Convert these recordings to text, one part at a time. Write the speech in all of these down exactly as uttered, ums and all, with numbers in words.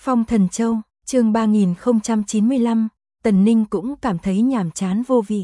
Phong Thần Châu, chương ba nghìn không trăm chín mươi lăm, Tần Ninh cũng cảm thấy nhàm chán vô vị.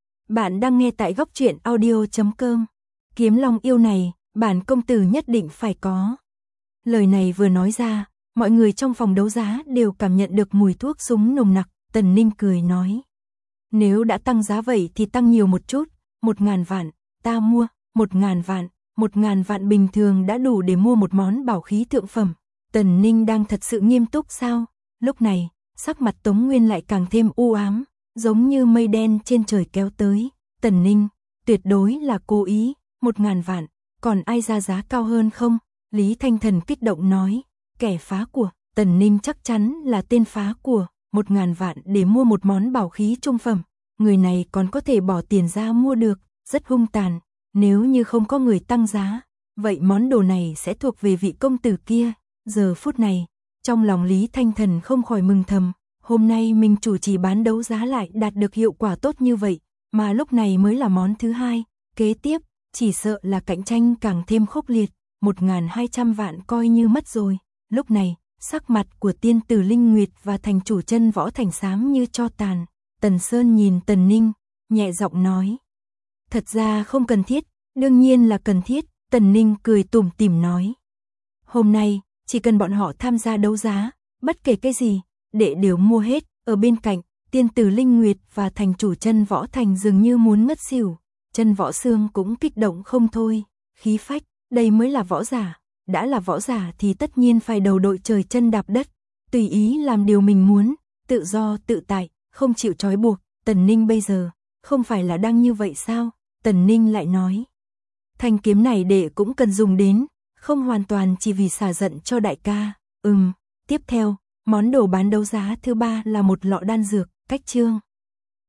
Bạn đang nghe tại góc truyện audio chấm com. Kiếm long yêu này, bản công tử nhất định phải có. Lời này vừa nói ra, mọi người trong phòng đấu giá đều cảm nhận được mùi thuốc súng nồng nặc. Tần Ninh cười nói: nếu đã tăng giá vậy thì tăng nhiều một chút, một ngàn vạn, ta mua, một ngàn vạn, một ngàn vạn bình thường đã đủ để mua một món bảo khí thượng phẩm. Tần Ninh đang thật sự nghiêm túc sao? Lúc này, sắc mặt Tống Nguyên lại càng thêm u ám, giống như mây đen trên trời kéo tới. Tần Ninh, tuyệt đối là cố ý, một ngàn vạn, còn ai ra giá cao hơn không? Lý Thanh Thần kích động nói, kẻ phá của, Tần Ninh chắc chắn là tên phá của, một ngàn vạn để mua một món bảo khí trung phẩm. Người này còn có thể bỏ tiền ra mua được, rất hung tàn. Nếu như không có người tăng giá, vậy món đồ này sẽ thuộc về vị công tử kia. Giờ phút này, trong lòng Lý Thanh Thần không khỏi mừng thầm, hôm nay mình chủ trì bán đấu giá lại đạt được hiệu quả tốt như vậy, mà lúc này mới là món thứ hai, kế tiếp, chỉ sợ là cạnh tranh càng thêm khốc liệt, một nghìn hai trăm vạn coi như mất rồi. Lúc này, sắc mặt của tiên tử Linh Nguyệt và thành chủ Chân Võ Thành xám như tro tàn. Tần Sơn nhìn Tần Ninh, nhẹ giọng nói, thật ra không cần thiết, đương nhiên là cần thiết. Tần Ninh cười tủm tỉm nói, hôm nay, chỉ cần bọn họ tham gia đấu giá, bất kể cái gì, đệ đều mua hết. Ở bên cạnh, tiên tử Linh Nguyệt và thành chủ Chân Võ Thành dường như muốn ngất xỉu. Chân Võ Xương cũng kích động không thôi, khí phách, đây mới là võ giả, đã là võ giả thì tất nhiên phải đầu đội trời chân đạp đất, tùy ý làm điều mình muốn, tự do tự tại, không chịu trói buộc. Tần Ninh bây giờ, không phải là đang như vậy sao? Tần Ninh lại nói, thanh kiếm này đệ cũng cần dùng đến, không hoàn toàn chỉ vì xả giận cho đại ca. Ừm, tiếp theo, món đồ bán đấu giá thứ ba là một lọ đan dược, cách chương.